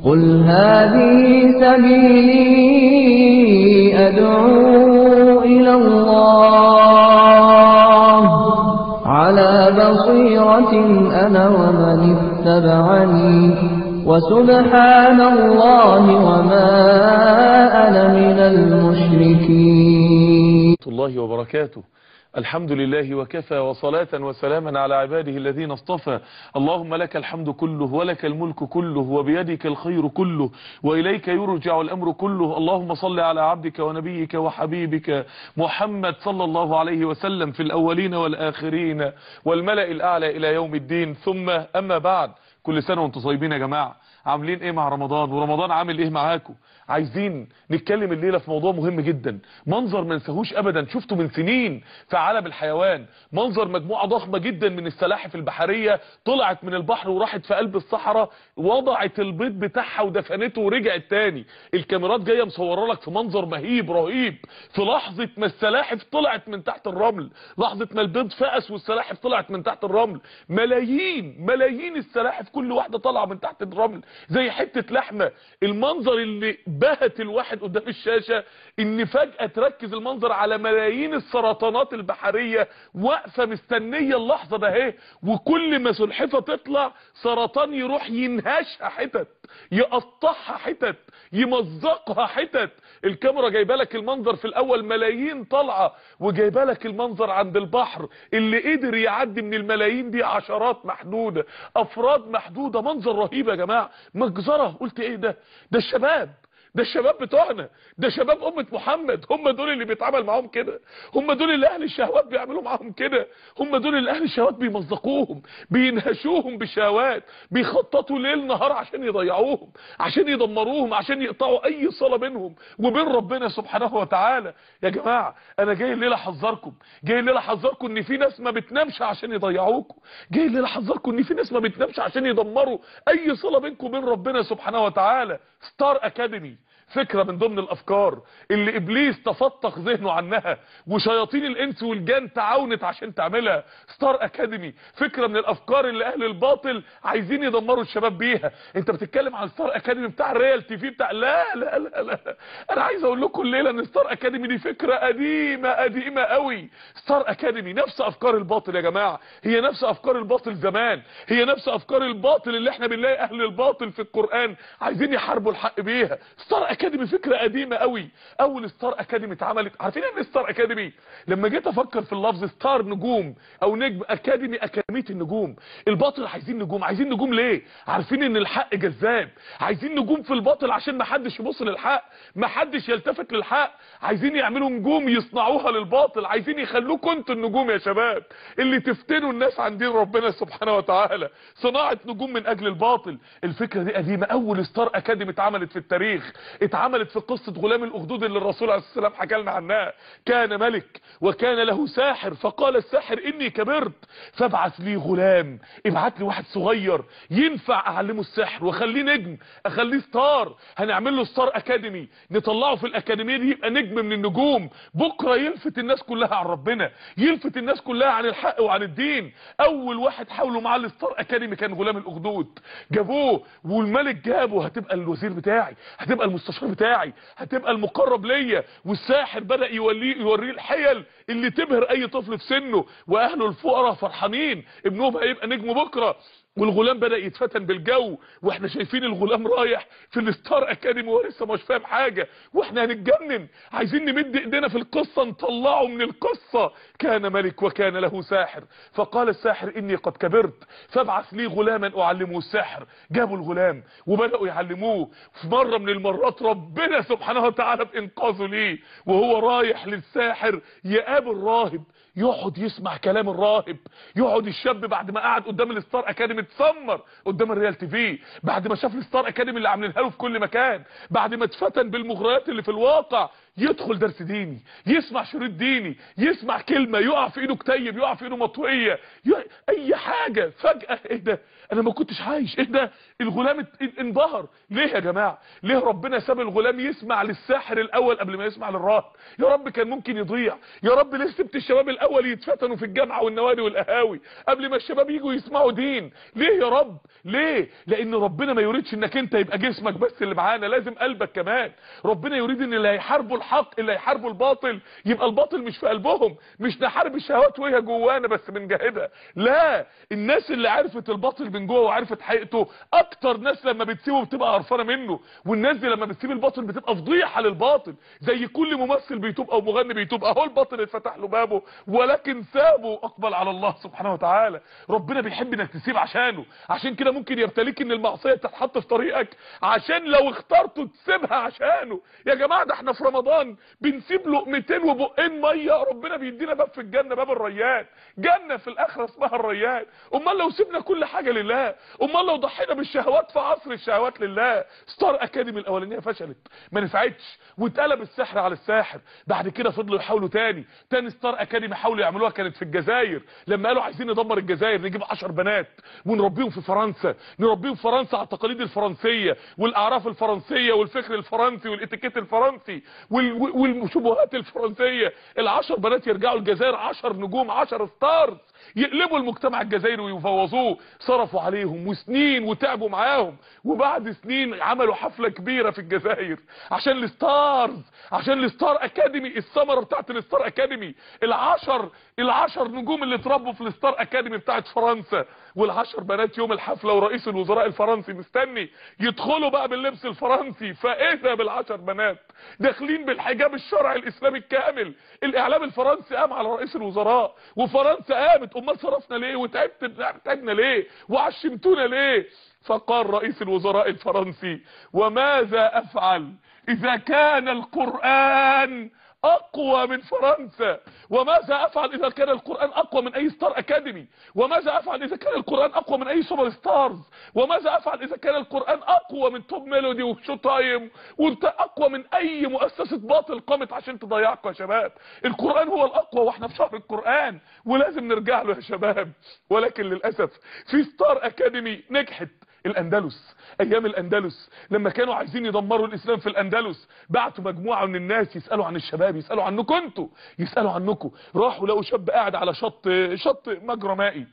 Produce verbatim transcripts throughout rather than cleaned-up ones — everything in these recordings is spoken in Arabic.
قل هذه سبيلي أدعو إلى الله على بصيرة أنا ومن اتبعني وسبحان الله وما أنا من المشركين. الله وبركاته. الحمد لله وكفى وصلاة وسلاما على عباده الذين اصطفى. اللهم لك الحمد كله ولك الملك كله وبيدك الخير كله وإليك يرجع الأمر كله. اللهم صل على عبدك ونبيك وحبيبك محمد صلى الله عليه وسلم في الأولين والآخرين والملأ الأعلى إلى يوم الدين. ثم أما بعد، كل سنة وانتم طيبين يا جماعة. عاملين ايه مع رمضان ورمضان عامل ايه معاكم؟ عايزين نتكلم الليلة في موضوع مهم جدا، منظر ما نساهوش ابدا، شفته من سنين في عالم الحيوان. منظر مجموعة ضخمة جدا من السلاحف البحرية طلعت من البحر وراحت في قلب الصحراء، وضعت البيض بتاعها ودفنته ورجعت تاني. الكاميرات جاية مصورة لك في منظر مهيب رهيب، في لحظة ما السلاحف طلعت من تحت الرمل، لحظة ما البيض فقس والسلاحف طلعت من تحت الرمل. ملايين ملايين السلاحف كل واحدة طالعة من تحت الرمل زي حتة لحمة. المنظر اللي بهت الواحد قدام الشاشة ان فجأة تركز المنظر على ملايين السرطانات البحرية واقفة مستنية اللحظة ده اهي، وكل ما سلحفة تطلع سرطان يروح ينهشها حتت، يقطعها حتت، يمزقها حتت. الكاميرا جايبه لك المنظر في الاول ملايين طالعه، وجايبه لك المنظر عند البحر اللي قدر يعدي من الملايين دي عشرات محدوده، افراد محدوده. منظر رهيب يا جماعه، مجزره. قلت ايه ده؟ ده الشباب، ده الشباب بتوعنا، ده شباب أمة محمد. هم دول اللي بيتعامل معاهم كده، هم دول اللي أهل الشهوات بيعملوا معاهم كده، هم دول اللي أهل الشهوات بيمزقوهم، بينهشوهم بالشهوات، بيخططوا ليل نهار عشان يضيعوهم، عشان يدمروهم، عشان يقطعوا أي صلة بينهم وبين ربنا سبحانه وتعالى. يا جماعة أنا جاي الليلة أحذركم، جاي الليلة أحذركم إن في ناس ما بتنامش عشان يضيعوكم، جاي الليلة أحذركم إن في ناس ما بتنامش عشان يدمروا أي صلة بينكم وبين ربنا سبحانه وتعالى. ستار أكاديمي فكرة من ضمن الافكار اللي ابليس تفتق ذهنه عنها وشياطين الانس والجان تعاونت عشان تعملها. ستار اكاديمي فكرة من الافكار اللي اهل الباطل عايزين يدمروا الشباب بيها. انت بتتكلم عن ستار اكاديمي بتاع الريال تي في بتاع لا لا لا لا انا عايز اقول لكم الليله ان ستار اكاديمي دي فكرة قديمة قديمة قوي. ستار اكاديمي نفس افكار الباطل يا جماعة، هي نفس افكار الباطل زمان، هي نفس افكار الباطل اللي احنا بنلاقي اهل الباطل في القرآن عايزين يحاربوا الحق بيها. ستار اكاديمي فكرة قديمة قوي. اول ستار اكاديمي اتعملت، عارفين ان ستار اكاديمي لما جيت افكر في اللفظ ستار نجوم او نجم، اكاديمي اكاديمية النجوم. الباطل عايزين نجوم، عايزين نجوم ليه؟ عارفين ان الحق جذاب، عايزين نجوم في الباطل عشان ما حدش يبص للحق، ما حدش يلتفت للحق، عايزين يعملوا نجوم يصنعوها للباطل، عايزين يخلوكم انتوا النجوم يا شباب اللي تفتنوا الناس عن دين ربنا سبحانه وتعالى. صناعة نجوم من اجل الباطل. الفكرة دي قديمة. اول ستار اكاديمي اتعملت في التاريخ اتعملت في قصة غلام الاخدود اللي الرسول عليه الصلاة والسلام حكى لنا عنها. كان ملك وكان له ساحر، فقال الساحر اني كبرت فابعث لي غلام، ابعت لي واحد صغير ينفع اعلمه السحر واخليه نجم، اخليه ستار. هنعمل له ستار اكاديمي، نطلعه في الاكاديمية دي يبقى نجم من النجوم، بكرة يلفت الناس كلها عن ربنا، يلفت الناس كلها عن الحق وعن الدين. اول واحد حاولوا معاه الستار اكاديمي كان غلام الاخدود. جابوه والملك جابه، هتبقى الوزير بتاعي، هتبقى المستشار بتاعي، هتبقى المقرب ليا. والساحر بدأ يوليه يوريه الحيل اللي تبهر اي طفل في سنه، واهله الفقراء فرحانين ابنهم هيبقى نجم بكرة. والغلام بدأ يتفتن بالجو، واحنا شايفين الغلام رايح في الستار اكاديمي ولسه مش فاهم حاجة، واحنا هنتجنن عايزين نمد ايدينا في القصة نطلعه من القصة. كان ملك وكان له ساحر، فقال الساحر اني قد كبرت فابعث لي غلاما اعلمه السحر. جابوا الغلام وبدأوا يعلموه. في مرة من المرات ربنا سبحانه وتعالى بانقاذه ليه وهو رايح للساحر يقابل راهب يقعد يسمع كلام الراهب. يقعد الشاب بعد ما قعد قدام الستار اكاديمي اتسمر قدام الريال تي في، بعد ما شاف الستار اكاديمي اللي عاملينها له في كل مكان، بعد ما اتفتن بالمغريات اللي في الواقع، يدخل درس ديني، يسمع شريط ديني، يسمع كلمة، يقع في ايده كتيب، يقع في ايده مطوية، ي- اي حاجة. فجأة ايه ده؟ انا ما كنتش عايش، ايه ده؟ الغلام ات- انبهر. ليه يا جماعة؟ ليه ربنا ساب الغلام يسمع للساحر الاول قبل ما يسمع للراهب؟ يا رب كان ممكن يضيع. يا رب ليه سبت الشباب الاول يتفتنوا في الجامعة والنوادي والقهاوي قبل ما الشباب يجوا يسمعوا دين؟ ليه يا رب؟ ليه؟ لان ربنا ما يريدش انك انت يبقى جسمك بس اللي معانا، لازم قلبك كمان. ربنا يريد ان اللي هيحاربوا الحق، اللي هيحاربوا الباطل، يبقى الباطل مش في قلبهم. مش نحارب الشهوات وهي جوانا بس بنجاهدها، لا، الناس اللي عرفت الباطل من جوه وعرفت حقيقته اكتر ناس لما بتسيبه بتبقى قرفانه منه. والناس دي لما بتسيب الباطل بتبقى فضيحه للباطل. زي كل ممثل بيتوب او مغني بيتوب، اهو الباطل اتفتح له بابه ولكن سابه، اقبل على الله سبحانه وتعالى. ربنا بيحب انك تسيب عشانه. عشان كده ممكن يبتليك ان المعصيه تتحط في طريقك عشان لو اخترته تسيبها عشانه. يا جماعه ده احنا في رمضان بنسيب لقمتين وبقين ميه، ربنا بيدينا باب في الجنه، باب الريان، جنه في الاخره اسمها الريان. امال لو سيبنا كل حاجه لله؟ امال لو ضحينا بالشهوات في عصر الشهوات لله؟ ستار اكاديمي الاولانيه فشلت، ما نفعتش، واتقلب السحر على الساحر. بعد كده فضلوا يحاولوا تاني تاني ستار اكاديمي حاولوا يعملوها، كانت في الجزائر لما قالوا عايزين ندمر الجزائر، نجيب عشر بنات ونربيهم في فرنسا، نربيهم في فرنسا على التقاليد الفرنسيه والاعراف الفرنسيه والفكر الفرنسي والاتيكيت الفرنسي وال- والشبهات الفرنسيه. العشر بنات يرجعوا الجزائر عشر نجوم، عشر ستارز، يقلبوا المجتمع الجزائري ويفوضوه. صرفوا عليهم وسنين وتعبوا معاهم، وبعد سنين عملوا حفله كبيره في الجزائر عشان الستارز، عشان الستار اكاديمي، الثمره بتاعت الستار اكاديمي، العشر العشر نجوم اللي اتربوا في الستار اكاديمي بتاعت فرنسا. والعشر بنات يوم الحفله ورئيس الوزراء الفرنسي مستني يدخلوا بقى باللبس الفرنسي، فاذا بالعشر بنات داخلين بالحجاب الشرعي الاسلامي الكامل. الاعلام الفرنسي قام على رئيس الوزراء وفرنسا قامت. امال صرفنا ليه وتعبت تعبنا ليه وعشمتونا ليه؟ فقال رئيس الوزراء الفرنسي: وماذا افعل اذا كان القرآن اقوى من فرنسا؟ وماذا افعل اذا كان القرآن اقوى من اي ستار اكاديمي؟ وماذا افعل اذا كان القرآن اقوى من اي سوبر ستارز؟ وماذا افعل اذا كان القرآن اقوى من توب ميلودي وشو تايم وانت اقوى من اي مؤسسة باطل قامت عشان تضيعكم يا شباب؟ القرآن هو الاقوى واحنا في شهر القرآن ولازم نرجع له يا شباب. ولكن للاسف في ستار اكاديمي نجحت. الاندلس، ايام الاندلس لما كانوا عايزين يدمروا الاسلام في الاندلس، بعتوا مجموعه من الناس يسالوا عن الشباب، يسالوا عنكم انتوا، يسالوا عنكم. راحوا لقوا شاب قاعد على شط شط مجرى مائي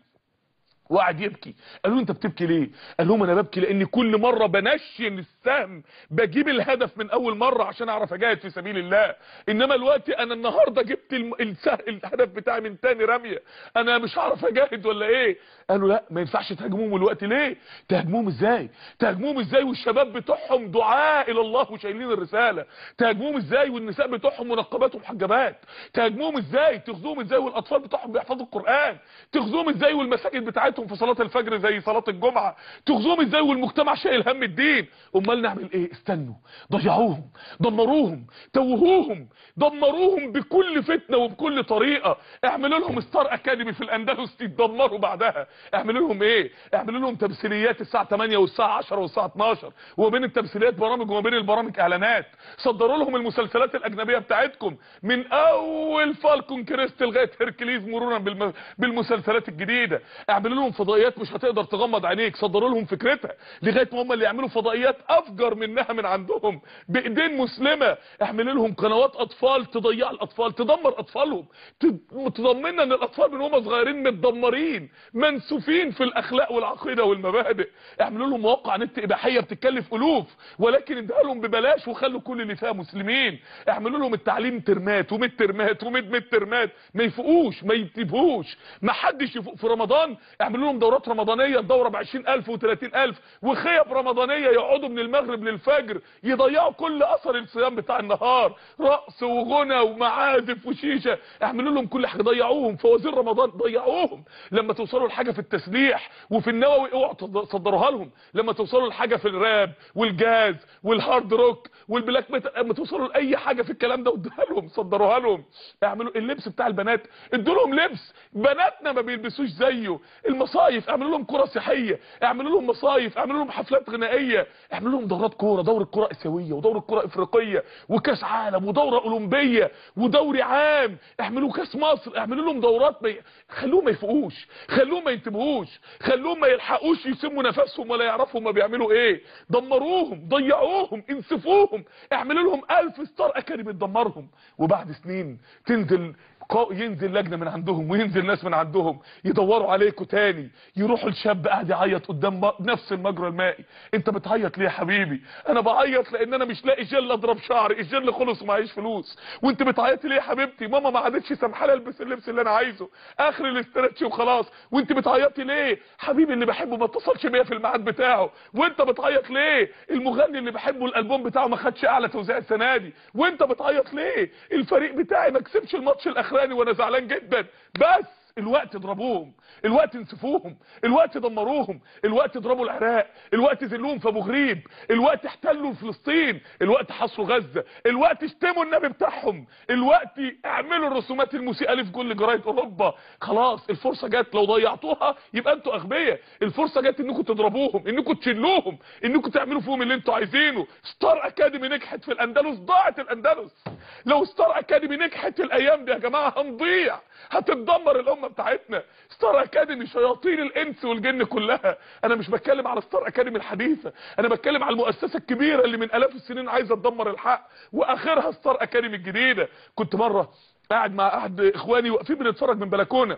وقعد يبكي. قالوا له: انت بتبكي ليه؟ قال لهم: انا ببكي لاني كل مره بنشن السهم بجيب الهدف من اول مره عشان اعرف اجاهد في سبيل الله، انما الوقت انا النهارده جبت الم... السه... الهدف بتاعي من تاني رميه، انا مش هعرف اجاهد ولا ايه؟ قالوا: لا ما ينفعش تهاجموهم الوقت. ليه تهاجموهم؟ ازاي تهاجموهم ازاي والشباب بتوعهم دعاء الى الله وشايلين الرساله؟ تهاجموهم ازاي والنساء بتوعهم منقبات ومحجبات؟ تهاجموهم ازاي تغزوهم ازاي والاطفال بتوعهم بيحفظوا القران؟ تغزوهم ازاي والمساجد بتاعتهم في صلاه الفجر زي صلاه الجمعه؟ تغزوهم ازاي والمجتمع شايل هم الدين؟ امال نعمل ايه؟ استنوا، ضيعوهم، دمروهم، توهوهم، دمروهم بكل فتنه وبكل طريقه. اعملوا لهم ستار اكاديمي في الاندلس يتدمروا بعدها. اعملوا لهم ايه؟ اعملوا لهم تمثيليات الساعه تمانية والساعه عشرة والساعه اتناشر، وما بين التمثيليات برامج وما بين البرامج اعلانات. صدروا لهم المسلسلات الاجنبيه بتاعتكم من اول فالكون كريست لغايه هيركليز مرورا بالم... بالمسلسلات الجديده. اعملوا لهم فضائيات مش هتقدر تغمض عينيك، صدروا لهم فكرتها لغايه ما هم اللي يعملوا فضائيات افجر منها من عندهم بايدين مسلمه. اعملوا لهم قنوات اطفال تضيع الاطفال، تدمر اطفالهم، تضمننا ان الاطفال من هم صغيرين متدمرين منسوفين في الاخلاق والعقيده والمبادئ. اعملوا لهم مواقع نت اباحيه بتكلف الوف ولكن اديها لهم ببلاش وخلوا كل اللي فيها مسلمين. اعملوا لهم التعليم ترمات وميد ترمات وميد ميد ترمات، ما يفوقوش ما ينتبهوش، ما حدش يفوق في رمضان. اعملوا لهم دورات رمضانيه، الدوره ب عشرين الف وتلاتين الف، وخيب رمضانيه يقعدوا من المغرب للفجر يضيعوا كل اثر الصيام بتاع النهار، رقص وغنى ومعازف وشيشه. اعملوا لهم كل حاجه، ضيعوهم. فوازير رمضان ضيعوهم. لما توصلوا لحاجه في التسليح وفي النووي اوعوا تصدروها لهم. لما توصلوا لحاجه في الراب والجاز والهارد روك والبلاك ميتال، لما توصلوا لاي حاجه في الكلام ده ادوها لهم، صدروها لهم. اعملوا اللبس بتاع البنات، ادوا لهم لبس بناتنا ما بيلبسوش زيه. المصايف اعملوا لهم كره سياحيه، اعملوا لهم مصايف، اعملوا لهم حفلات غنائيه، اعملوا لهم دورات كوره، دوره كوره اسيويه ودوره كوره افريقيه وكاس عالم ودوره اولمبيه ودوري عام، اعملوا كاس مصر، اعملوا لهم دورات. ما خلوهم ما يفوقوش، خلوهم ما ينتبهوش، خلوهم ما يلحقوش يسموا نفسهم ولا يعرفوا ما بيعملوا ايه. دمروهم، ضيعوهم، انسفوهم، اعملوا لهم ألف ستار اكاديمي تدمرهم. وبعد سنين تنزل ينزل لجنه من عندهم وينزل ناس من عندهم يدوروا عليكم تاني، يروحوا الشاب قاعد يعيط قدام نفس المجرى المائي. انت بتعيط ليه يا حبيبي؟ انا بعيط لان انا مش لاقي جل اضرب شعري، الجل خلص ومعيش فلوس. وانت بتعيطي ليه يا حبيبتي؟ ماما ما عادتش سامحالي البس اللبس اللي انا عايزه، اخر الاسترتش وخلاص. وانت بتعيطي ليه؟ حبيبي اللي بحبه ما اتصلش بيا في الميعاد بتاعه. وانت بتعيط ليه؟ المغني اللي بحبه الالبوم بتاعه ما خدش اعلى توزيع السنه دي. وانت بتعيط ليه؟ الفريق بتاعي ما كسبش الماتش الاخراني وانا زعلان جدا. بس الوقت اضربوهم، الوقت انسفوهم، الوقت دمروهم، الوقت اضربوا العراق، الوقت ذلوهم في ابو غريب، الوقت احتلوا فلسطين، الوقت حصروا غزه، الوقت اشتموا النبي بتاعهم، الوقت اعملوا الرسومات المسيئه في كل جرايد اوروبا. خلاص الفرصه جت، لو ضيعتوها يبقى انتوا اغبياء. الفرصه جت انكم تضربوهم، انكم تشلوهم، انكم تعملوا فيهم اللي انتوا عايزينه. ستار اكاديمي نجحت في الاندلس، ضاعت الاندلس. لو ستار اكاديمي نجحت الايام دي يا جماعه هنضيع، هتتدمر الامه بتاعتنا. ستار اكاديمي شياطين الانس والجن كلها. انا مش بتكلم على ستار اكاديمي الحديثه، انا بتكلم على المؤسسه الكبيره اللي من الاف السنين عايزه تدمر الحق، واخرها ستار اكاديمي الجديده. كنت مره قاعد مع احد اخواني واقفين بنتفرج من بلكونه،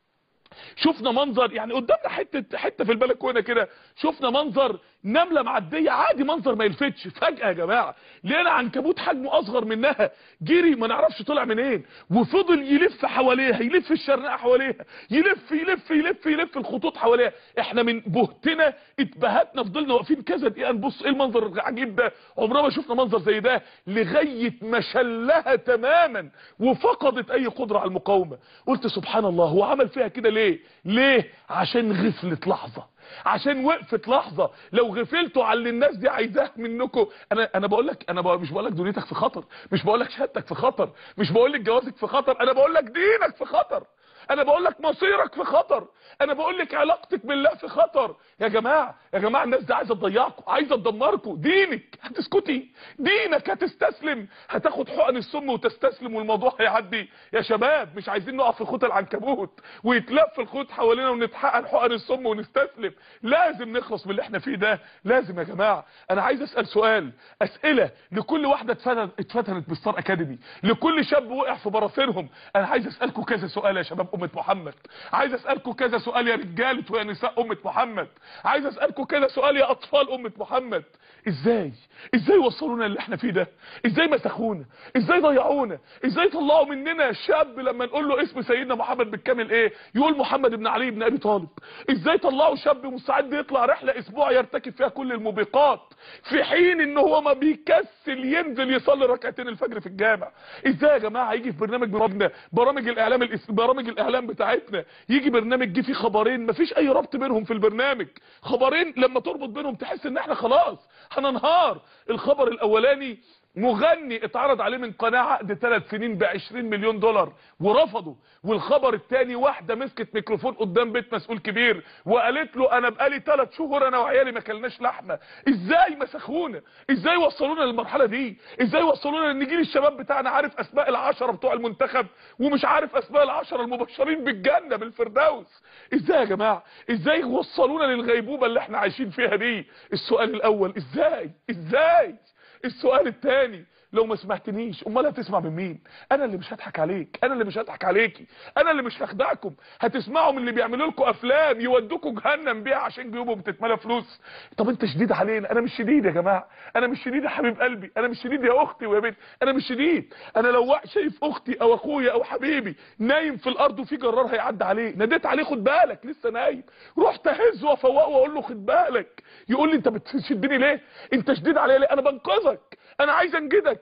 شفنا منظر يعني قدامنا حته حته في البلكونه كده، شفنا منظر نمله معديه عادي، منظر ما يلفتش. فجاه يا جماعه لقينا عنكبوت حجمه اصغر منها جري ما نعرفش طلع منين، وفضل يلف حواليها، يلف الشرنقه حواليها، يلف يلف يلف يلف الخطوط حواليها. احنا من بهتنا اتبهتنا، فضلنا واقفين كذا دقيقه نبص ايه المنظر العجيب ده، عمرنا ما شفنا منظر زي ده، لغايه ما شلها تماما وفقدت اي قدره على المقاومه. قلت سبحان الله، هو عمل فيها كده ليه؟ ليه؟ عشان غفلت لحظه، عشان وقفت لحظه. لو غفلتوا على اللي الناس دي عايزاه منكم، انا انا بقول لك، انا بقول مش بقول لك دنيتك في خطر، مش بقول لك شهادتك في خطر، مش بقول لك جوازك في خطر، انا بقول لك دينك في خطر، انا بقول لك مصيرك في خطر، انا بقول لك علاقتك بالله في خطر. يا جماعه يا جماعه الناس دي عايزه تضيعكم، عايزه تدمركم. دينك هتسكتي؟ دينك هتستسلم؟ هتاخد حقن السم وتستسلم والموضوع هيعدي؟ يا شباب مش عايزين نقف في خوت العنكبوت ويتلف الخوت حوالينا ونتحقن حقن السم ونستسلم. لازم نخلص من اللي احنا فيه ده، لازم يا جماعه. انا عايز اسال سؤال، اسئله لكل واحده اتفتنت بالستار اكاديمي، لكل شاب وقع في براثنهم. انا عايز اسالكم كذا سؤال يا شباب امه محمد، عايز اسالكم كذا سؤال يا رجاله ويا نساء امه محمد، عايز اسالكم كذا سؤال يا اطفال امه محمد. ازاي ازاي وصلونا اللي احنا فيه ده؟ ازاي مسخونا؟ ازاي ضيعونا؟ ازاي طلعوا مننا شاب لما نقول له اسم سيدنا محمد بالكامل ايه يقول محمد بن علي بن ابي طالب؟ ازاي طلعوا شاب مستعد يطلع رحله اسبوع يرتكب فيها كل الموبقات في حين ان هو ما بيكسل ينزل يصلي ركعتين الفجر في الجامع؟ ازاي يا جماعه يجي في برنامج برامجنا برامج الاعلام الإس... برامج الاعلام بتاعتنا يجي برنامج جه فيه خبرين مفيش اي ربط بينهم في البرنامج، خبرين لما تربط بينهم تحس ان احنا خلاص هننهار. الخبر الاولاني مغني اتعرض عليه من قناه عقد ثلاث سنين ب عشرين مليون دولار ورفضه، والخبر الثاني واحده مسكت ميكروفون قدام بيت مسؤول كبير وقالت له انا بقالي ثلاث شهور انا وعيالي ما كلناش لحمه. ازاي مسخونا؟ ازاي وصلونا للمرحله دي؟ ازاي وصلونا ان جيل الشباب بتاعنا عارف اسماء العشره بتوع المنتخب ومش عارف اسماء العشره المبشرين بالجنه بالفردوس؟ ازاي يا جماعه؟ ازاي وصلونا للغيبوبه اللي احنا عايشين فيها دي؟ السؤال الاول ازاي؟ ازاي؟ السؤال الثاني لو ما سمعتنيش امال هتسمع من مين؟ انا اللي مش هضحك عليك، انا اللي مش هضحك عليكي، انا اللي مش هخدعكم. هتسمعوا من اللي بيعملوا لكم افلام يودوكوا جهنم بيها عشان جيوبهم بتتملى فلوس. طب انت شديد علينا؟ انا مش شديد يا جماعه، انا مش شديد يا حبيب قلبي، انا مش شديد يا اختي ويا بنتي، انا مش شديد. انا لو شايف اختي او اخويا او حبيبي نايم في الارض وفي جرار هيعدي عليه، ناديت عليه خد بالك لسه نايم، رحت اهزه وافوقه واقول له خد بالك، يقول لي انت بتشدني ليه؟ انت شديد عليا ليه؟ انا بنقذك، انا عايز انجدك،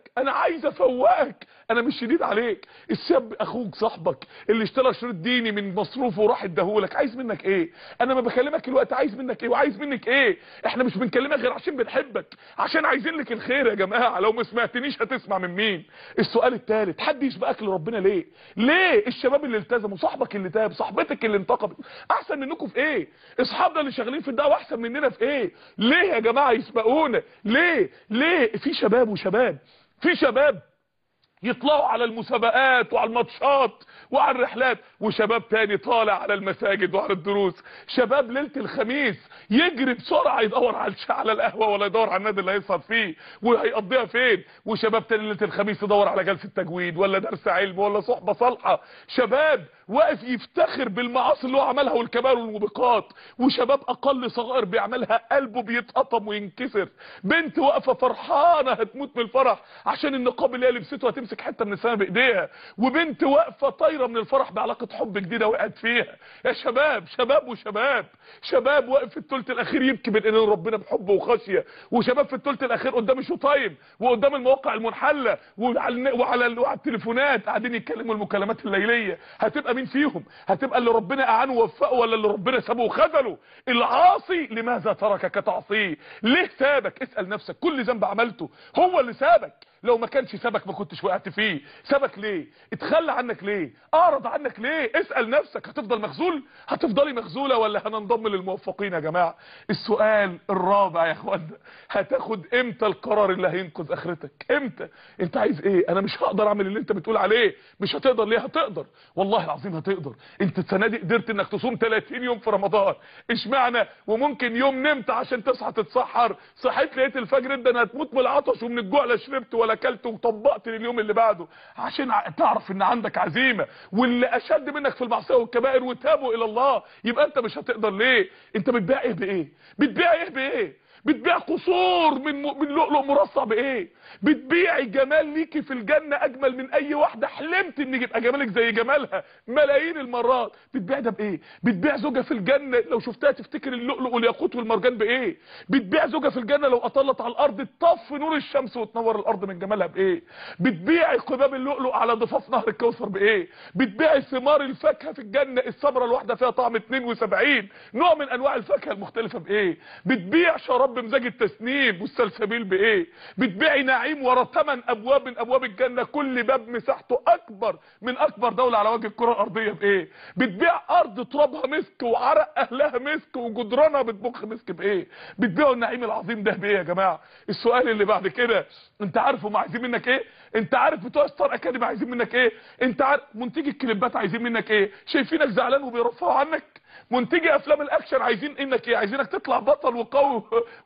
افوقك، انا عايز افوقك، انا مش شديد عليك. الشاب اخوك صاحبك اللي اشترى شريط ديني من مصروفه وراح اداهولك، عايز منك ايه؟ انا ما بكلمك الوقت عايز منك ايه وعايز منك ايه؟ احنا مش بنكلمك غير عشان بنحبك، عشان عايزين لك الخير يا جماعه. لو ما سمعتنيش هتسمع من مين؟ السؤال الثالث، حد يسبقك لربنا ليه؟ ليه الشباب اللي التزموا، صاحبك اللي تاب، صاحبتك اللي انتقبت احسن منكم في ايه؟ اصحابنا اللي شغالين في الدعوه احسن مننا في ايه؟ ليه يا جماعه يسبقونا؟ ليه ليه في شباب وشباب في شباب يطلعوا على المسابقات وعلى الماتشات وعلى الرحلات، وشباب تاني طالع على المساجد وعلى الدروس. شباب ليله الخميس يجري بسرعه يدور على على القهوه ولا يدور على النادي اللي هيسهر فيه وهيقضيها فين، وشباب تاني ليله الخميس يدور على جلسه تجويد ولا درس علم ولا صحبه صالحه. شباب واقف يفتخر بالمعاصي اللي هو عملها والكبائر والموبقات، وشباب اقل صغائر بيعملها قلبه بيتقطم وينكسر. بنت واقفه فرحانه هتموت من الفرح عشان النقاب اللي هي لبسته هتمسك حته من السماء بايديها، وبنت واقفه طايره من الفرح بعلاقه حب جديده وقعت فيها. يا شباب شباب وشباب شباب واقف في الثلث الاخير يبكي بين ايدين ربنا بحب وخشيه، وشباب في الثلث الاخير قدام الشوتايم وقدام المواقع المنحله وعلى وعلى وعلى التليفونات قاعدين يتكلموا المكالمات الليليه. هتبقى مين فيهم؟ هتبقى اللي ربنا اعانه ووفقه ولا اللي ربنا سابه وخذله؟ العاصي لماذا تركك تعصيه؟ ليه سابك؟ اسال نفسك، كل ذنب عملته هو اللي سابك، لو ما كانش سابك ما كنتش وقعت فيه. سابك ليه؟ اتخلى عنك ليه؟ اعرض عنك ليه؟ اسال نفسك، هتفضل مخذول؟ هتفضلي مخذوله ولا هننضم للموفقين يا جماعه؟ السؤال الرابع يا اخوانا، هتاخد امتى القرار اللي هينقذ اخرتك؟ امتى؟ انت عايز ايه؟ انا مش هقدر اعمل اللي انت بتقول عليه. مش هتقدر ليه؟ هتقدر والله العظيم هتقدر. انت السنه دي قدرت انك تصوم ثلاثين يوم في رمضان، اشمعنى؟ وممكن يوم نمت عشان تصحى تتسحر، صحيت لقيت الفجر انت هتموت من العطش ومن الجوع، لا شربت ولا اكلت وطبقت لليوم اللي بعده، عشان تعرف ان عندك عزيمه. واللي اشد منك في المعصيه والكبائر وتابوا الى الله، يبقى انت مش هتقدر ليه؟ انت بتبيع ايه بايه؟ بتبيع ايه بايه؟ بتبيع قصور من من لؤلؤ مرصع بايه؟ بتبيعي جمال ليكي في الجنه اجمل من اي واحده حلمت ان يبقى جمالك زي جمالها ملايين المرات، بتبيع ده بايه؟ بتبيع زوجه في الجنه لو شفتها تفتكر اللؤلؤ والياقوت والمرجان بايه؟ بتبيع زوجه في الجنه لو اطلت على الارض تطفي نور الشمس وتنور الارض من جمالها بايه؟ بتبيعي قباب اللؤلؤ على ضفاف نهر الكوثر بايه؟ بتبيعي ثمار الفاكهه في الجنه الثمره الواحده فيها طعم اتنين وسبعين نوع من انواع الفاكهه المختلفه بايه؟ بتبيع شراب بمزاج التسنيم والسلسبيل بايه؟ بتبيعي نعيم ورا ثمان ابواب من ابواب الجنه كل باب مساحته اكبر من اكبر دوله على وجه الكره الارضيه بايه؟ بتبيع ارض ترابها مسك وعرق اهلها مسك وجدرانها بتبخ مسك بايه؟ بتبيعوا النعيم العظيم ده بايه يا جماعه؟ السؤال اللي بعد كده، انت عارف هم عايزين منك ايه؟ انت عارف بتوع ستار اكاديمي عايزين منك ايه؟ انت عارف منتجي الكليبات عايزين منك ايه؟ شايفينك زعلان وبيرفعوا عنك؟ منتجي افلام الاكشن عايزين انك ايه؟ عايزينك تطلع بطل وقوي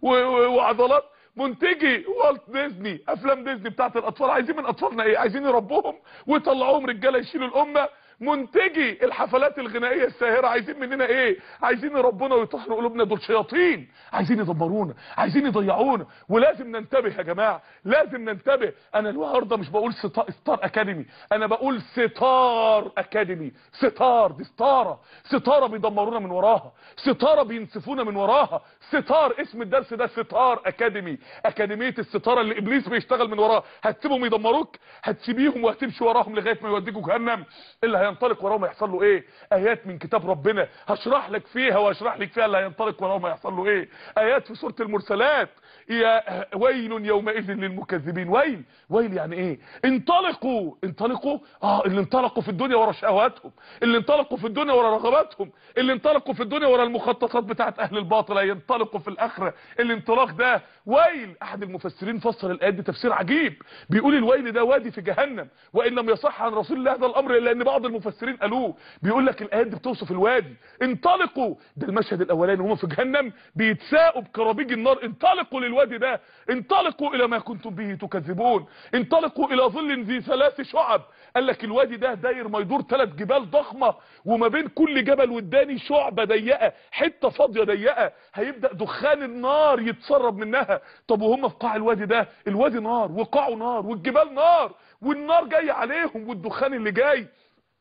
وعضلات. منتجي والت ديزني افلام ديزني بتاعت الاطفال عايزين من اطفالنا ايه؟ عايزين يربوهم ويطلعوهم رجاله يشيلوا الامه. منتجي الحفلات الغنائيه الساهره عايزين مننا ايه؟ عايزين يربونا ويطهروا قلوبنا. دول شياطين عايزين يدمرونا، عايزين يضيعونا، ولازم ننتبه يا جماعه، لازم ننتبه. انا النهارده مش بقول ستار اكاديمي، انا بقول ستار اكاديمي. ستار دي ستاره، ستاره بيدمرونا من وراها، ستاره بينسفونا من وراها. ستار اسم الدرس ده ستار اكاديمي، اكاديميه الستاره اللي ابليس بيشتغل من وراها. هتسيبهم يدمروك؟ هتسيبيهم وهتمشي وراهم لغايه ما يوديكوا جهنم؟ اللي هينطلق وراهم هيحصل له ايه؟ ايات من كتاب ربنا هشرح لك فيها واشرح لك فيها اللي هينطلق وراهم هيحصل له ايه. ايات في سوره المرسلات، يا ويل يومئذ للمكذبين. ويل ويل يعني ايه؟ انطلقوا انطلقوا اه اللي انطلقوا في الدنيا ورا شهواتهم، اللي انطلقوا في الدنيا ورا رغباتهم، اللي انطلقوا في الدنيا ورا المخططات بتاعت اهل الباطل، هينطلقوا في الاخره. الانطلاق ده ويل. احد المفسرين فسر الايات دي تفسير عجيب، بيقول الويل ده وادي في جهنم، وان لم يصح عن رسول الله هذا الامر الا ان بعض المفسرين قالوه. بيقول لك الايات دي بتوصف الوادي. انطلقوا ده المشهد الاولاني وهم في جهنم بيتساقوا بكرابيج النار. انطلقوا للوادي ده، انطلقوا الى ما كنتم به تكذبون، انطلقوا الى ظل ذي ثلاث شعب. قال لك الوادي ده داير ما يدور ثلاث جبال ضخمه، وما بين كل جبل والتاني شعبه ضيقه، حته فاضيه ضيقه، هيبدا دخان النار يتسرب منها. طب وهم في قاع الوادي ده، الوادي نار وقاعه نار والجبال نار والنار جايه عليهم، والدخان اللي جاي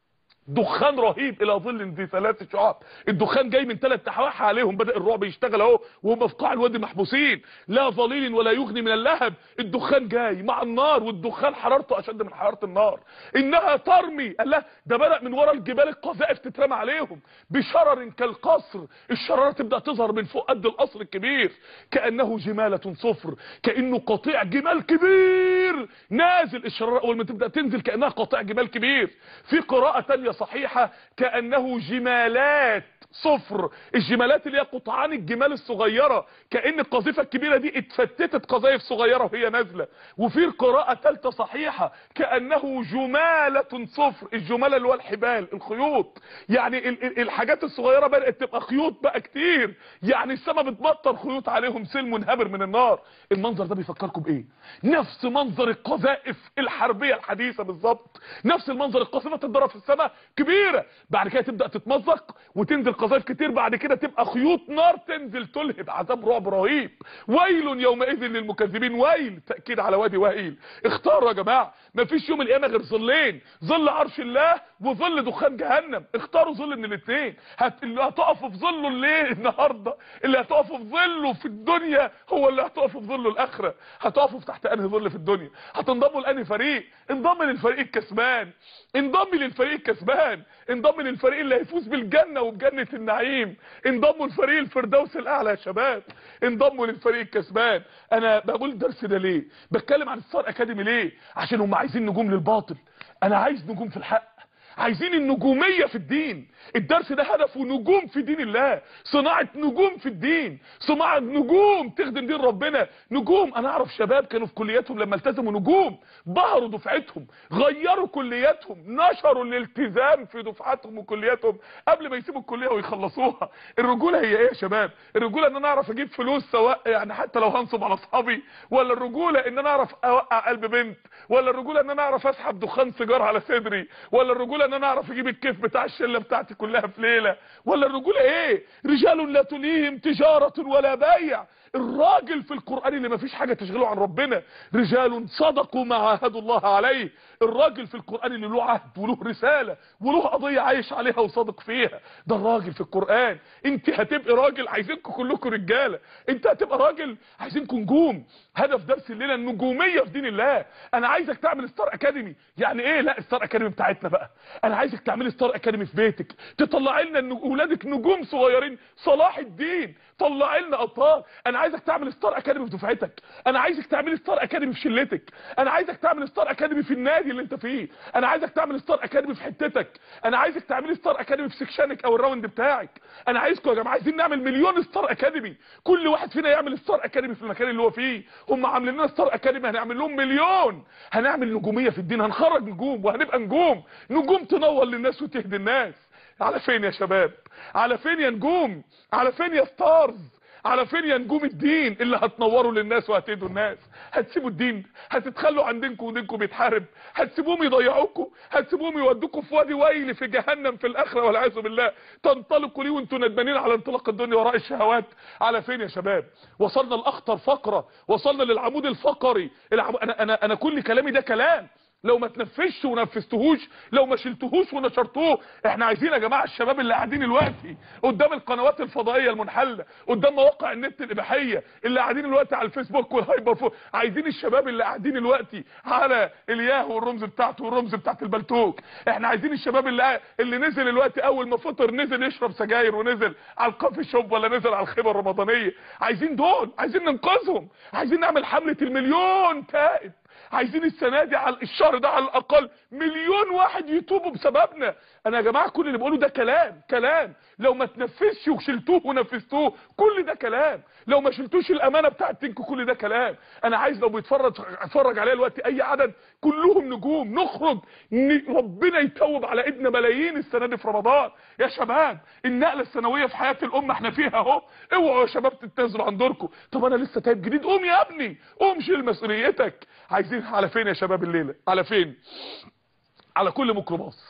دخان رهيب الى ظل ذي ثلاث شعاب. الدخان جاي من ثلاث تحواح عليهم، بدأ الرعب يشتغل اهو وهم في قاع الوادي محبوسين، لا ظليل ولا يغني من اللهب. الدخان جاي مع النار، والدخان حرارته اشد من حرارة النار. انها ترمي، قال لا ده بدأ من ورا الجبال القذائف تترمى عليهم بشرر كالقصر. الشرارة تبدأ تظهر من فوق قد القصر الكبير، كأنه جمالة صفر، كأنه قطيع جمال كبير نازل. الشرارة اول ما تبدأ تنزل كأنها قطيع جمال كبير. في قراءة تانية صحيحة كأنه جمالات صفر، الجمالات اللي هي قطعان الجمال الصغيرة، كأن القذيفة الكبيرة دي اتفتتت قذايف صغيرة وهي نازلة. وفي قراءة ثالثة صحيحة كأنه جمالة صفر، الجمالة اللي هو الحبال الخيوط، يعني الحاجات الصغيرة بدأت تبقى خيوط بقى كتير، يعني السماء بتبطر خيوط عليهم سيل منهمر من النار. المنظر ده بيفكركم بايه؟ نفس منظر القذائف الحربية الحديثة بالظبط، نفس المنظر. القذيفة تتضرب في السماء كبيرة، بعد كده تبدأ تتمزق وتنزل قذائف كتير، بعد كده تبقى خيوط نار تنزل تلهب، عذاب رعب رهيب. ويل يومئذ للمكذبين، ويل تأكيد على وادي ويل. اختاروا يا جماعة، مفيش يوم القيامة غير ظلين، ظل عرش الله وظل دخان جهنم. اختاروا ظل من الاثنين. هت... اللي هتقفوا في ظله الليل النهارده، اللي هتقفوا في ظله في الدنيا هو اللي هتقفوا في ظله الاخره. هتقفوا في تحت انهي ظل في الدنيا؟ هتنضموا لانهي فريق؟ انضم للفريق الكسبان، انضم للفريق الكسبان، انضم للفريق اللي هيفوز بالجنه وبجنه النعيم. انضموا لفريق الفردوس الاعلى يا شباب، انضموا للفريق الكسبان. انا بقول الدرس ده ليه؟ بتكلم عن ستار اكاديمي ليه؟ عشان هم عايزين نجوم للباطل، انا عايز نجوم في الحق، عايزين النجومية في الدين. الدرس ده هدفه نجوم في دين الله، صناعة نجوم في الدين، صناعة نجوم تخدم دين ربنا. نجوم، انا اعرف شباب كانوا في كلياتهم لما التزموا نجوم، بهروا دفعتهم، غيروا كلياتهم، نشروا الالتزام في دفعاتهم وكلياتهم قبل ما يسيبوا الكلية ويخلصوها. الرجولة هي ايه يا شباب؟ الرجولة ان انا اعرف اجيب فلوس، سواء يعني حتى لو هنصب على اصحابي، ولا الرجولة ان انا اعرف اوقع قلب بنت، ولا الرجولة ان انا اعرف اسحب دخان سيجار على صدري، ولا الرجولة ان انا اعرف اجيب الكيف بتاع الشله بتاعتي كلها في ليله، ولا الرجوله ايه؟ رجال لا تليهم تجاره ولا بيع. الراجل في القرآن اللي مفيش حاجة تشغله عن ربنا، رجال صدقوا ما عاهدوا الله عليه. الراجل في القرآن اللي له عهد وله رسالة وله قضية عايش عليها وصادق فيها، ده الراجل في القرآن. انت هتبقى راجل، عايزينكم كلكم رجالة. انت هتبقى راجل، عايزينكم نجوم. هدف درس الليلة النجومية في دين الله. انا عايزك تعمل ستار اكاديمي. يعني ايه؟ لا ستار اكاديمي بتاعتنا بقى، انا عايزك تعملي ستار اكاديمي في بيتك، تطلعي لنا ان اولادك نجوم صغيرين صلاح الدين، طلعي لنا ابطال. انا عايزك تعمل ستار اكاديمي في دفعتك، انا عايزك تعمل ستار اكاديمي في شلتك، انا عايزك تعمل ستار اكاديمي في النادي اللي انت فيه، انا عايزك تعمل ستار اكاديمي في حتتك، انا عايزك تعمل ستار اكاديمي في سكشنك او الراوند بتاعك. انا عايزكم يا جماعه، عايزين نعمل مليون ستار اكاديمي، كل واحد فينا يعمل ستار اكاديمي في المكان اللي هو فيه. هم عاملين لنا ستار اكاديمي، هنعمل لهم مليون. هنعمل نجوميه في الدين، هنخرج نجوم وهنبقى نجوم، نجوم تنور للناس وتهدي الناس. على فين يا شباب؟ على فين يا نجوم؟ على فين يا ستارز؟ على فين يا نجوم الدين اللي هتنوروا للناس وهتهدوا الناس؟ هتسيبوا الدين؟ هتتخلوا عن دينكم ودينكم بيتحارب؟ هتسيبوهم يضيعوكم؟ هتسيبوهم يودوكم في وادي ويل في جهنم في الاخره والعياذ بالله، تنطلقوا ليه وانتم ندمانين على انطلاق الدنيا وراء الشهوات؟ على فين يا شباب؟ وصلنا لاخطر فقره، وصلنا للعمود الفقري. العم... انا انا انا كل كلامي ده كلام لو ما تنفذش ونفذتهوش، لو ما شلتهوش ونشرتوه. احنا عايزين يا جماعه الشباب اللي قاعدين دلوقتي قدام القنوات الفضائيه المنحله، قدام مواقع النت الاباحيه، اللي قاعدين دلوقتي على الفيسبوك والهايبر فو، عايزين الشباب اللي قاعدين دلوقتي على الياهو والرمز بتاعته والرمز بتاعت البلتوك، احنا عايزين الشباب اللي اللي نزل دلوقتي اول ما فطر نزل يشرب سجاير ونزل على الكافي شوب ولا نزل على الخيمه الرمضانيه. عايزين دول، عايزين ننقذهم، عايزين نعمل حمله المليون تائب. عايزين السنه دي على الشهر ده على الاقل مليون واحد يتوبوا بسببنا. انا يا جماعه كل اللي بقوله ده كلام كلام لو ما تنفذش وشلتوه ونفذتوه كل ده كلام، لو ما شلتوش الامانه بتاعت دينكم كل ده كلام. انا عايز لو بيتفرج اتفرج عليا دلوقتي اي عدد كلهم نجوم، نخرج ن... ربنا يتوب على ايدنا ملايين السنه دي في رمضان. يا شباب النقله السنويه في حياه الامه احنا فيها اهو، اوعوا يا شباب تتنازلوا عن دوركم. طب انا لسه تايب جديد، قوم يا ابني قوم شيل مسؤوليتك. عايزين على فين يا شباب الليله؟ على فين؟ على كل ميكروباص،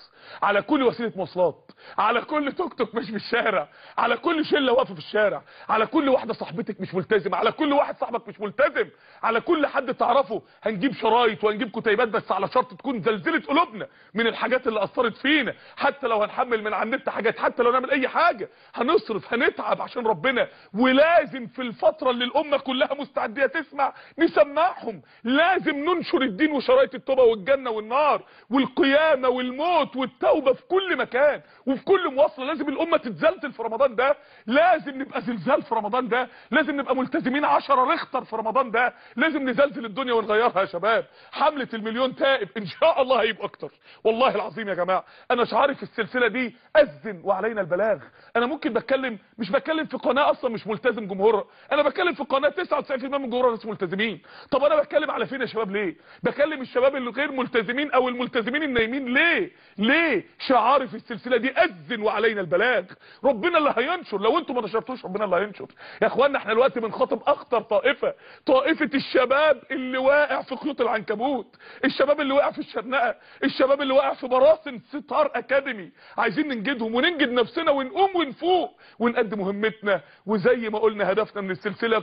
على كل وسيله مواصلات، على كل توك توك مش في الشارع، على كل شله واقفه في الشارع، على كل واحده صاحبتك مش ملتزمه، على كل واحد صاحبك مش ملتزم، على كل حد تعرفه. هنجيب شرايط وهنجيب كتيبات بس على شرط تكون زلزلت قلوبنا من الحاجات اللي اثرت فينا. حتى لو هنحمل من على النت حاجات، حتى لو نعمل اي حاجه، هنصرف هنتعب عشان ربنا. ولازم في الفتره اللي الامه كلها مستعديه تسمع نسمعهم. لازم ننشر الدين وشرايط التوبه والجنه والنار والقيامه والموت والتوبه في كل مكان وفي كل مواصله. لازم الامه تتزلزل في رمضان ده، لازم نبقى زلزال في رمضان ده، لازم نبقى ملتزمين عشرة ريختر في رمضان ده، لازم نزلزل الدنيا ونغيرها يا شباب. حمله المليون تائب ان شاء الله هيبقى اكتر، والله العظيم يا جماعه. انا شعاري في السلسله دي اذن وعلينا البلاغ. انا ممكن بتكلم، مش بتكلم في قناه اصلا مش ملتزم جمهورها، انا بتكلم في قناه تسعة وتسعين بالمية من جمهورها ناس ملتزمين. طب انا بتكلم على فين يا شباب؟ ليه بكلم الشباب اللي غير ملتزمين او الملتزمين النايمين؟ ليه ليه شعاري في السلسله دي اذن وعلينا البلاغ. ربنا اللي هينشر، لو انتم ما نشرتوش ربنا اللي هينشر. يا اخوانا احنا دلوقتي بنخاطب اخطر طائفه، طائفه الشباب اللي واقع في خيوط العنكبوت، الشباب اللي واقع في الشرنقه، الشباب اللي واقع في براثن ستار اكاديمي. عايزين ننجدهم وننجد نفسنا ونقوم ونفوق ونقدم مهمتنا. وزي ما قلنا هدفنا من السلسله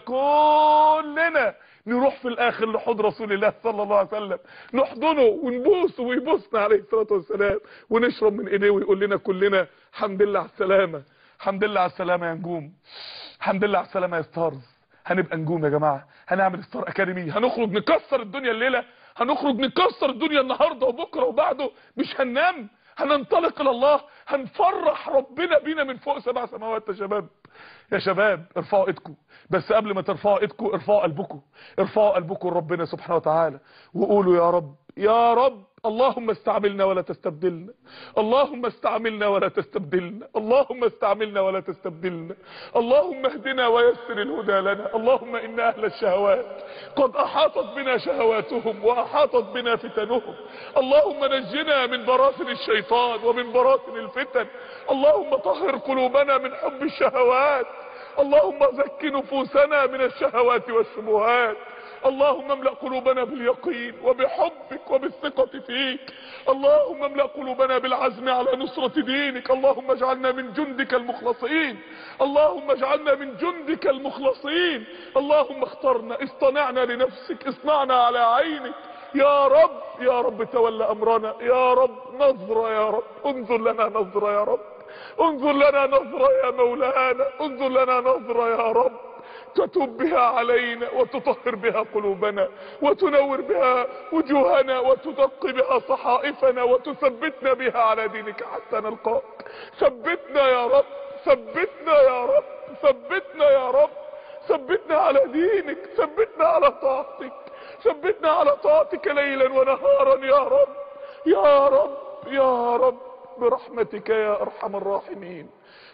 كلنا نروح في الاخر لحضن رسول الله صلى الله عليه وسلم، نحضنه ونبوسه ويبوسنا عليه الصلاه والسلام، ونشرب من ايديه ويقول لنا كلنا الحمد لله على السلامه، الحمد لله على السلامه يا نجوم، الحمد لله على السلامه يا ستارز. هنبقى نجوم يا جماعه، هنعمل ستار اكاديمي، هنخرج نكسر الدنيا الليله، هنخرج نكسر الدنيا النهارده وبكره وبعده، مش هننام، هننطلق الى الله، هنفرح ربنا بينا من فوق سبع سماوات. يا شباب يا شباب ارفعوا ايدكم، بس قبل ما ترفعوا ايدكم ارفعوا قلبكم، ارفعوا قلبكم لربنا سبحانه وتعالى وقولوا يا رب يا رب اللهم استعملنا ولا تستبدلنا، اللهم استعملنا ولا تستبدلنا، اللهم استعملنا ولا تستبدلنا، اللهم اهدنا ويسر الهدى لنا. اللهم ان اهل الشهوات قد احاطت بنا شهواتهم واحاطت بنا فتنهم، اللهم نجنا من براثن الشيطان ومن براثن الفتن، اللهم طهر قلوبنا من حب الشهوات، اللهم زك نفوسنا من الشهوات والشبهات، اللهم املأ قلوبنا باليقين وبحبك وبالثقة فيك، اللهم املأ قلوبنا بالعزم على نصرة دينك، اللهم اجعلنا من جندك المخلصين، اللهم اجعلنا من جندك المخلصين، اللهم اخترنا اصطنعنا لنفسك، اصنعنا على عينك يا رب، يا رب تولى امرنا يا رب، نظرة يا رب، انظر لنا نظرة يا رب، انظر لنا نظرة يا مولانا، انظر لنا نظرة يا رب تتوب بها علينا وتطهر بها قلوبنا وتنور بها وجوهنا وتدق بها صحائفنا وتثبتنا بها على دينك حتى نلقاك. ثبتنا يا رب، ثبتنا يا رب، ثبتنا يا رب، ثبتنا على دينك، ثبتنا على طاعتك، ثبتنا على طاعتك ليلا ونهارا يا رب يا رب يا رب برحمتك يا ارحم الراحمين.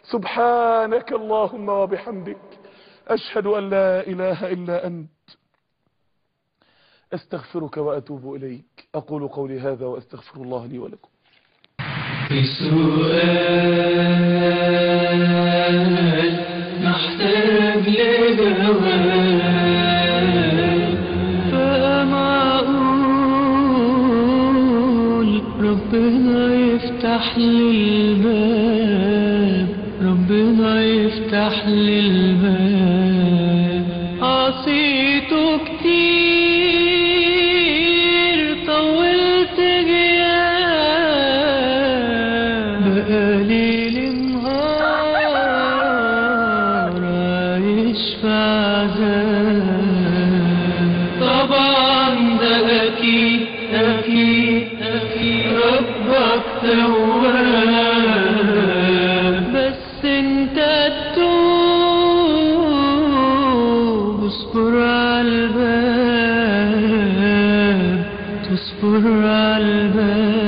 سبحانك اللهم وبحمدك، أشهد أن لا إله إلا أنت، أستغفرك وأتوب إليك. أقول قولي هذا وأستغفر الله لي ولكم. في سؤال محتاج لجواب، فما أقول ربنا يفتح لي الباب، ربنا يفتح لي الباب. عصيته كتير طولت غياب، بقالي لنهار عايش في عذاب. طبعا ده اكيد اكيد اكيد ربك تواب، بس انت تتوب، اصبر عالباب، تصبر عالباب.